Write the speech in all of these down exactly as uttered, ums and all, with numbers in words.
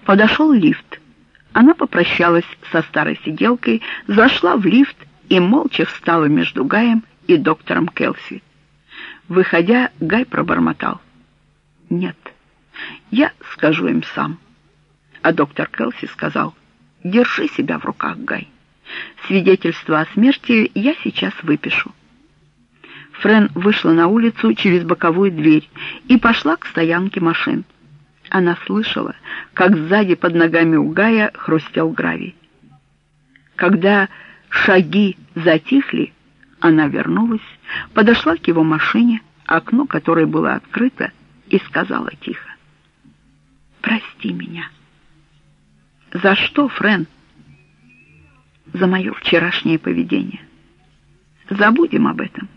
Подошел лифт. Она попрощалась со старой сиделкой, зашла в лифт и молча встала между Гаем и доктором Келси. Выходя, Гай пробормотал: «Нет, я скажу им сам». А доктор Келси сказал: «Держи себя в руках, Гай. Свидетельство о смерти я сейчас выпишу». Френ вышла на улицу через боковую дверь и пошла к стоянке машин. Она слышала, как сзади под ногами у Гая хрустел гравий. Когда шаги затихли, она вернулась, подошла к его машине, окно которой было открыто, и сказала тихо: «Прости меня». «За что, Френ?» «За мое вчерашнее поведение. Забудем об этом».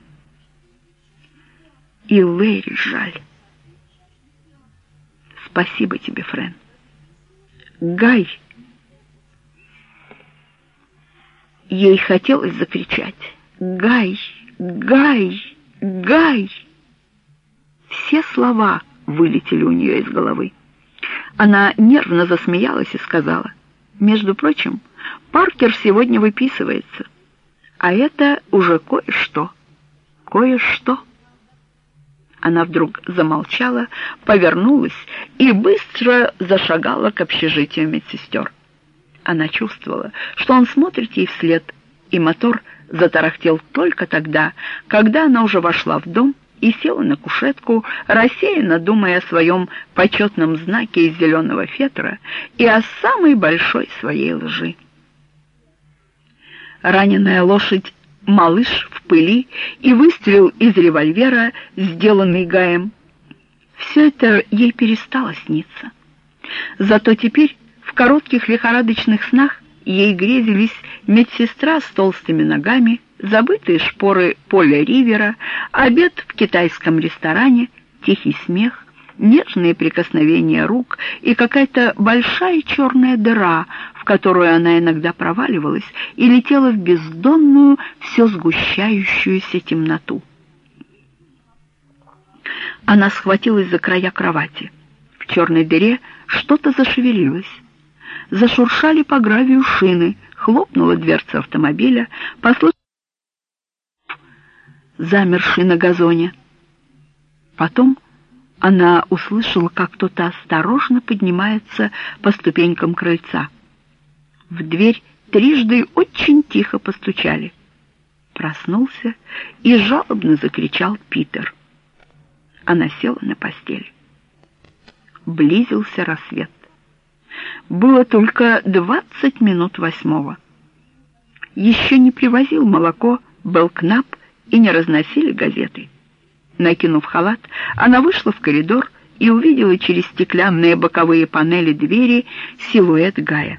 «И Лэри жаль». «Спасибо тебе, Френ». «Гай!» Ей хотелось закричать: «Гай! Гай! Гай!» Все слова вылетели у нее из головы. Она нервно засмеялась и сказала: «Между прочим, Паркер сегодня выписывается, а это уже кое-что, кое-что». Она вдруг замолчала, повернулась и быстро зашагала к общежитию медсестер. Она чувствовала, что он смотрит ей вслед, и мотор затарахтел только тогда, когда она уже вошла в дом и села на кушетку, рассеянно думая о своем почетном знаке из зеленого фетра и о самой большой своей лжи. Раненая лошадь, малыш в пыли и выстрел из револьвера, сделанный Гаем. Все это ей перестало сниться. Зато теперь в коротких лихорадочных снах ей грезились медсестра с толстыми ногами, забытые шпоры Поля Ривера, обед в китайском ресторане, тихий смех, нежные прикосновения рук и какая-то большая черная дыра, в которую она иногда проваливалась и летела в бездонную, все сгущающуюся темноту. Она схватилась за края кровати. В черной дыре что-то зашевелилось. Зашуршали по гравию шины, хлопнула дверца автомобиля, послышался замерший на газоне. Потом она услышала, как кто-то осторожно поднимается по ступенькам крыльца. В дверь трижды очень тихо постучали. Проснулся и жалобно закричал Питер. Она села на постель. Близился рассвет. Было только двадцать минут восьмого. Еще не привозил молоко Белкнап и не разносили газеты. Накинув халат, она вышла в коридор и увидела через стеклянные боковые панели двери силуэт Гая.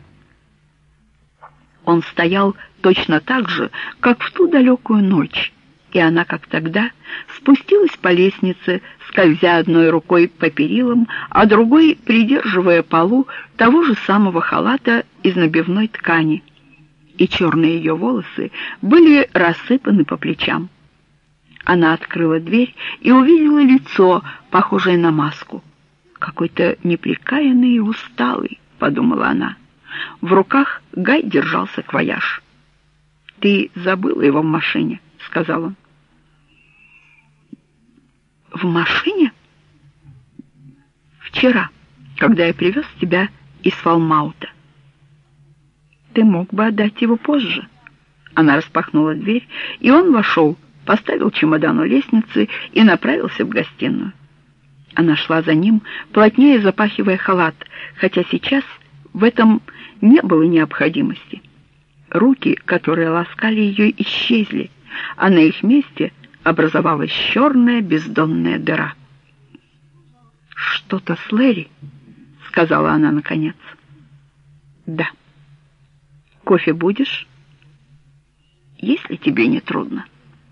Он стоял точно так же, как в ту далекую ночь, и она, как тогда, спустилась по лестнице, скользя одной рукой по перилам, а другой придерживая полу того же самого халата из набивной ткани, и черные ее волосы были рассыпаны по плечам. Она открыла дверь и увидела лицо, похожее на маску. «Какой-то неприкаянный и усталый», — подумала она. В руках Гай держал саквояж. «Ты забыла его в машине», — сказал он. «В машине?» «Вчера, когда я привез тебя из Фалмаута». «Ты мог бы отдать его позже». Она распахнула дверь, и он вошел, поставил чемодан у лестницы и направился в гостиную. Она шла за ним, плотнее запахивая халат, хотя сейчас в этом не было необходимости. Руки, которые ласкали ее, исчезли, а на их месте образовалась черная бездонная дыра. «Что-то с Лэри?» — сказала она наконец. «Да». «Кофе будешь?» «Если тебе не трудно».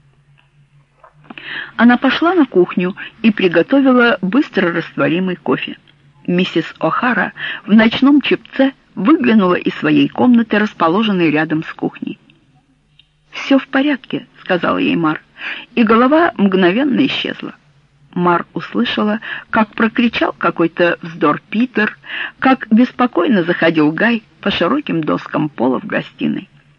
Она пошла на кухню и приготовила быстро растворимый кофе. Миссис О'Хара в ночном чепце выглянула из своей комнаты, расположенной рядом с кухней. «Все в порядке», — сказала ей Мар, и голова мгновенно исчезла. Мар услышала, как прокричал какой-то вздор Питер, как беспокойно заходил Гай по широким доскам пола в гостиной.